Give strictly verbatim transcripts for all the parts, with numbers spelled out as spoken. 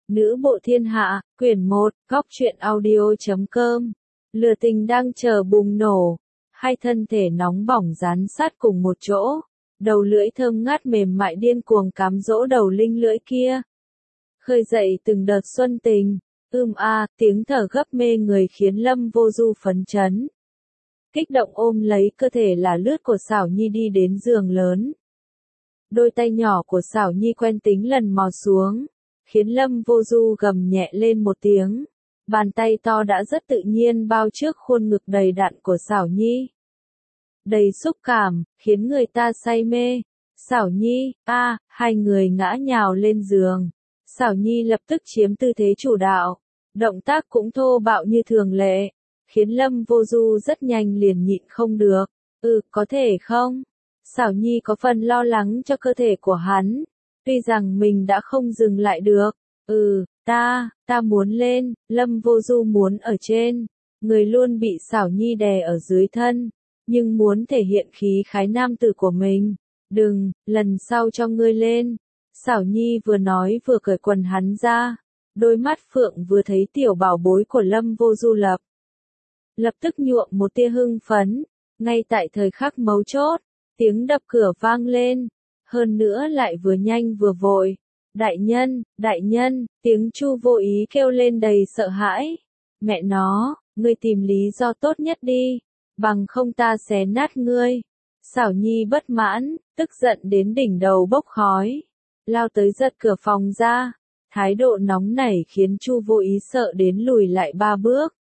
Nữ bộ thiên hạ, quyển một, góc truyện audio chấm com. Lửa tình đang chờ bùng nổ, hai thân thể nóng bỏng dán sát cùng một chỗ, đầu lưỡi thơm ngát mềm mại điên cuồng cám dỗ đầu linh lưỡi kia. Khơi dậy từng đợt xuân tình, ưm a, tiếng thở gấp mê người khiến Lâm Vô Du phấn chấn. Kích động ôm lấy cơ thể là lướt của Xảo Nhi đi đến giường lớn. Đôi tay nhỏ của Xảo Nhi quen tính lần mò xuống, khiến Lâm Vô Du gầm nhẹ lên một tiếng. Bàn tay to đã rất tự nhiên bao trước khuôn ngực đầy đặn của Xảo Nhi. Đầy xúc cảm, khiến người ta say mê. Xảo Nhi, a, hai người ngã nhào lên giường. Xảo Nhi lập tức chiếm tư thế chủ đạo. Động tác cũng thô bạo như thường lệ, khiến Lâm Vô Du rất nhanh liền nhịn không được. Ừ, có thể không? Xảo Nhi có phần lo lắng cho cơ thể của hắn. Tuy rằng mình đã không dừng lại được. Ừ, ta, ta muốn lên, Lâm Vô Du muốn ở trên. Người luôn bị Xảo Nhi đè ở dưới thân, nhưng muốn thể hiện khí khái nam tử của mình. Đừng, lần sau cho ngươi lên. Xảo Nhi vừa nói vừa cởi quần hắn ra. Đôi mắt phượng vừa thấy tiểu bảo bối của Lâm Vô Du lập. Lập tức nhuộm một tia hưng phấn. Ngay tại thời khắc mấu chốt, tiếng đập cửa vang lên. Hơn nữa lại vừa nhanh vừa vội. Đại nhân, đại nhân, tiếng Chu Vô Ý kêu lên đầy sợ hãi. Mẹ nó, ngươi tìm lý do tốt nhất đi, bằng không ta xé nát ngươi. Xảo Nhi bất mãn, tức giận đến đỉnh đầu bốc khói. Lao tới giật cửa phòng ra. Thái độ nóng nảy khiến Chu Vô Ý sợ đến lùi lại ba bước.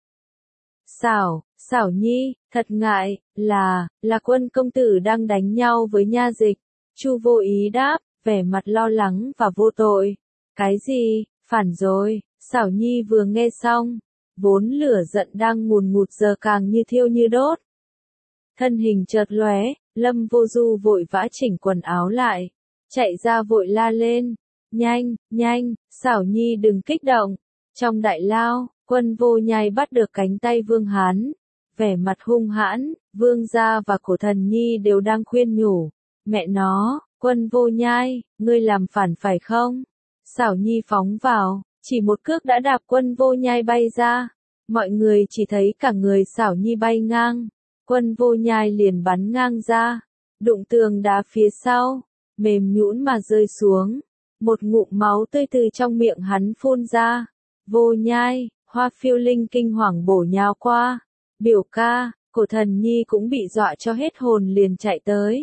Xảo, Xảo Nhi, thật ngại, là, là Quân công tử đang đánh nhau với nha dịch. Chu Vô Ý đáp, vẻ mặt lo lắng và vô tội. Cái gì, phản rồi, Xảo Nhi vừa nghe xong, vốn lửa giận đang ngùn ngụt giờ càng như thiêu như đốt. Thân hình chợt lóe, Lâm Vô Du vội vã chỉnh quần áo lại, chạy ra vội la lên, nhanh, nhanh, Xảo Nhi đừng kích động. Trong đại lao, Quân Vô Nhai bắt được cánh tay Vương Hán, vẻ mặt hung hãn, Vương gia và Cổ Thần Nhi đều đang khuyên nhủ, mẹ nó, Quân Vô Nhai, ngươi làm phản phải không? Xảo Nhi phóng vào, chỉ một cước đã đạp Quân Vô Nhai bay ra. Mọi người chỉ thấy cả người Xảo Nhi bay ngang. Quân Vô Nhai liền bắn ngang ra, đụng tường đá phía sau, mềm nhũn mà rơi xuống. Một ngụm máu tươi từ trong miệng hắn phun ra. Vô Nhai, Hoa Phiêu Linh kinh hoàng bổ nhào qua. Biểu ca, Cổ Thần Nhi cũng bị dọa cho hết hồn liền chạy tới.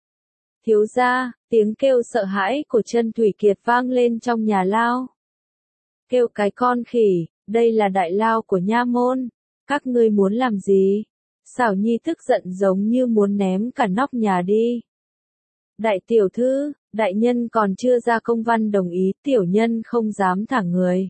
Thiếu gia, tiếng kêu sợ hãi của Chân Thủy Kiệt vang lên trong nhà lao. Kêu cái con khỉ, đây là đại lao của nha môn, các ngươi muốn làm gì? Xảo Nhi tức giận giống như muốn ném cả nóc nhà đi. Đại tiểu thư, đại nhân còn chưa ra công văn đồng ý, tiểu nhân không dám thả người.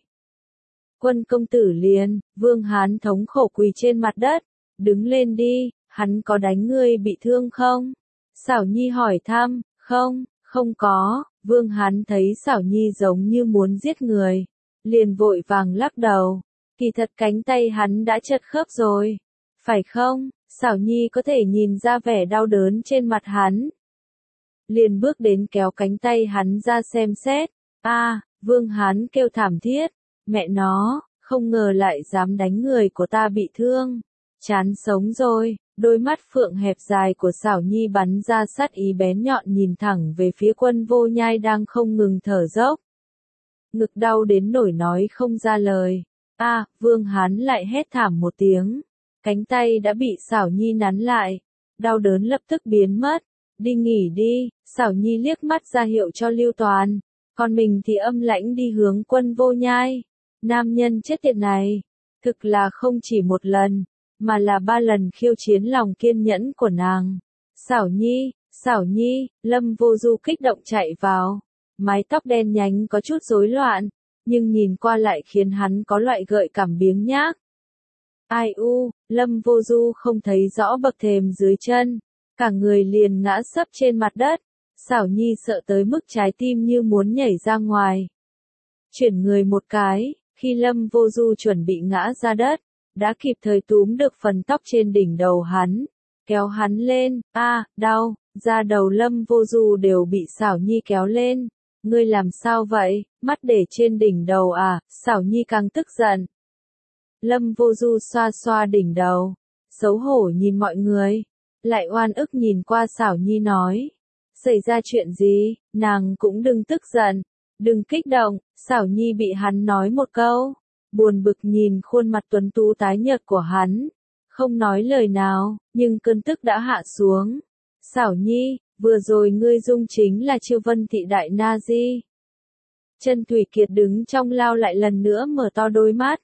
Quân công tử liền, Vương Hán thống khổ quỳ trên mặt đất, đứng lên đi, hắn có đánh ngươi bị thương không? Xảo Nhi hỏi thăm, không, không có. Vương Hán thấy Xảo Nhi giống như muốn giết người, liền vội vàng lắc đầu. Kỳ thật cánh tay hắn đã chật khớp rồi, phải không? Xảo Nhi có thể nhìn ra vẻ đau đớn trên mặt hắn. Liền bước đến kéo cánh tay hắn ra xem xét. A, à, Vương Hán kêu thảm thiết. Mẹ nó, không ngờ lại dám đánh người của ta bị thương. Chán sống rồi. Đôi mắt phượng hẹp dài của Xảo Nhi bắn ra sát ý bén nhọn nhìn thẳng về phía Quân Vô Nhai đang không ngừng thở dốc. Ngực đau đến nổi nói không ra lời. A, à, Vương Hán lại hét thảm một tiếng. Cánh tay đã bị Xảo Nhi nắn lại. Đau đớn lập tức biến mất. Đi nghỉ đi, Xảo Nhi liếc mắt ra hiệu cho Lưu Toàn. Còn mình thì âm lãnh đi hướng Quân Vô Nhai. Nam nhân chết tiệt này, thực là không chỉ một lần, mà là ba lần khiêu chiến lòng kiên nhẫn của nàng. Xảo Nhi, Xảo Nhi, Lâm Vô Du kích động chạy vào. Mái tóc đen nhánh có chút rối loạn, nhưng nhìn qua lại khiến hắn có loại gợi cảm biếng nhác. Ai u, Lâm Vô Du không thấy rõ bậc thềm dưới chân, cả người liền ngã sấp trên mặt đất. Xảo Nhi sợ tới mức trái tim như muốn nhảy ra ngoài. Chuyển người một cái, khi Lâm Vô Du chuẩn bị ngã ra đất, đã kịp thời túm được phần tóc trên đỉnh đầu hắn, kéo hắn lên. A, à, đau, da đầu Lâm Vô Du đều bị Xảo Nhi kéo lên, ngươi làm sao vậy, mắt để trên đỉnh đầu à, Xảo Nhi càng tức giận. Lâm Vô Du xoa xoa đỉnh đầu, xấu hổ nhìn mọi người, lại oan ức nhìn qua Xảo Nhi nói. Xảy ra chuyện gì, nàng cũng đừng tức giận, đừng kích động, Xảo Nhi bị hắn nói một câu, buồn bực nhìn khuôn mặt tuấn tú tái nhợt của hắn, không nói lời nào, nhưng cơn tức đã hạ xuống. Xảo Nhi, vừa rồi ngươi dung chính là Chiêu Vân thị đại na di. Chân Thủy Kiệt đứng trong lao lại lần nữa mở to đôi mắt.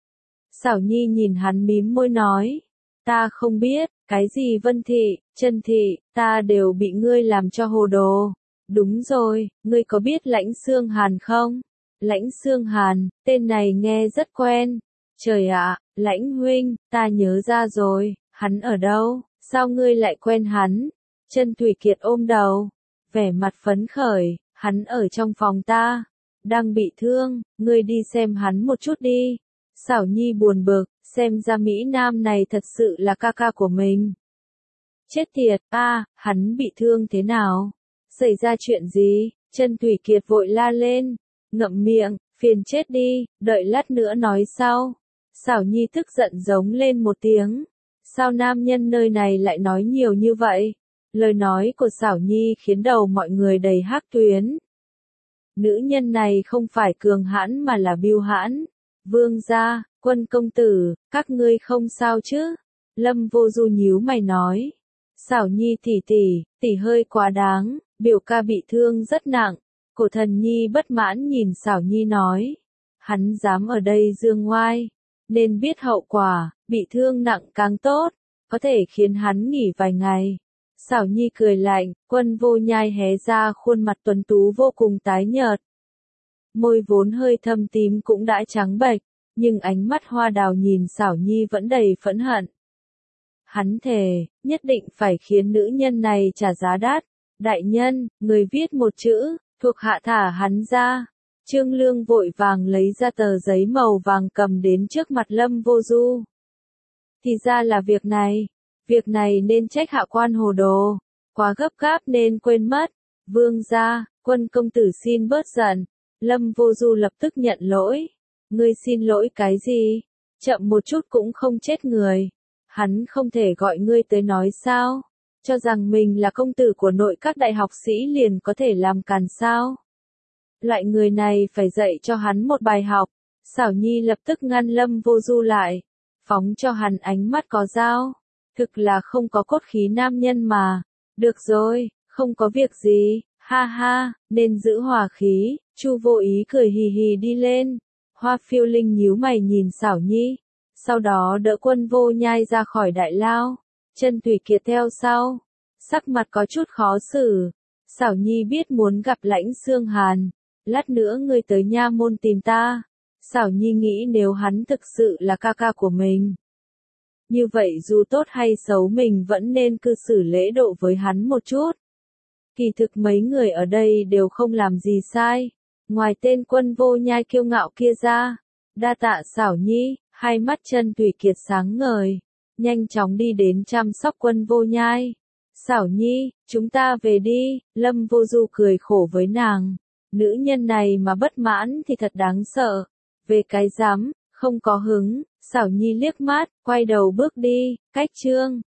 Xảo Nhi nhìn hắn mím môi nói, ta không biết, cái gì Vân thị, Chân thị, ta đều bị ngươi làm cho hồ đồ. Đúng rồi, ngươi có biết Lãnh Xương Hàn không? Lãnh Xương Hàn, tên này nghe rất quen. Trời ạ, Lãnh huynh, ta nhớ ra rồi, hắn ở đâu, sao ngươi lại quen hắn? Chân Thủy Kiệt ôm đầu, vẻ mặt phấn khởi, hắn ở trong phòng ta, đang bị thương, ngươi đi xem hắn một chút đi. Xảo Nhi buồn bực, xem ra Mỹ Nam này thật sự là ca ca của mình. Chết tiệt, a, à, hắn bị thương thế nào? Xảy ra chuyện gì? Chân Thủy Kiệt vội la lên, ngậm miệng, phiền chết đi, đợi lát nữa nói sau. Xảo Nhi tức giận giống lên một tiếng. Sao nam nhân nơi này lại nói nhiều như vậy? Lời nói của Xảo Nhi khiến đầu mọi người đầy hắc tuyến. Nữ nhân này không phải cường hãn mà là biêu hãn. Vương gia, Quân công tử, các ngươi không sao chứ? Lâm Vô Du nhíu mày nói. Xảo Nhi tỷ tỷ, tỷ hơi quá đáng, biểu ca bị thương rất nặng. Cổ Thần Nhi bất mãn nhìn Xảo Nhi nói. Hắn dám ở đây dương ngoai, nên biết hậu quả, bị thương nặng càng tốt, có thể khiến hắn nghỉ vài ngày. Xảo Nhi cười lạnh, Quân Vô Nhai hé ra khuôn mặt tuấn tú vô cùng tái nhợt. Môi vốn hơi thâm tím cũng đã trắng bệch, nhưng ánh mắt hoa đào nhìn Xảo Nhi vẫn đầy phẫn hận. Hắn thề, nhất định phải khiến nữ nhân này trả giá đắt. Đại nhân, người viết một chữ, thuộc hạ thả hắn ra. Trương Lương vội vàng lấy ra tờ giấy màu vàng cầm đến trước mặt Lâm Vô Du. Thì ra là việc này, việc này nên trách hạ quan hồ đồ, quá gấp gáp nên quên mất. Vương gia, Quân công tử xin bớt giận. Lâm Vô Du lập tức nhận lỗi. Ngươi xin lỗi cái gì? Chậm một chút cũng không chết người. Hắn không thể gọi ngươi tới nói sao? Cho rằng mình là công tử của nội các đại học sĩ liền có thể làm càn sao? Loại người này phải dạy cho hắn một bài học. Xảo Nhi lập tức ngăn Lâm Vô Du lại, phóng cho hắn ánh mắt có dao. Thực là không có cốt khí nam nhân mà. Được rồi, không có việc gì, ha ha, nên giữ hòa khí. Chu Vô Ý cười hì hì đi lên. Hoa Phiêu Linh nhíu mày nhìn Xảo Nhi, sau đó đỡ Quân Vô Nhai ra khỏi đại lao. Chân Thủy Kiệt theo sau, sắc mặt có chút khó xử. Xảo Nhi biết muốn gặp Lãnh Xương Hàn, lát nữa ngươi tới nha môn tìm ta. Xảo Nhi nghĩ nếu hắn thực sự là ca ca của mình, như vậy dù tốt hay xấu mình vẫn nên cư xử lễ độ với hắn một chút. Kỳ thực mấy người ở đây đều không làm gì sai, ngoài tên Quân Vô Nhai kiêu ngạo kia ra. Đa tạ Xảo Nhi, hai mắt Chân Thủy Kiệt sáng ngời, nhanh chóng đi đến chăm sóc Quân Vô Nhai. Xảo Nhi, chúng ta về đi. Lâm Vô Du cười khổ với nàng. Nữ nhân này mà bất mãn thì thật đáng sợ. Về cái dám, không có hứng. Xảo Nhi liếc mắt, quay đầu bước đi. Cách chương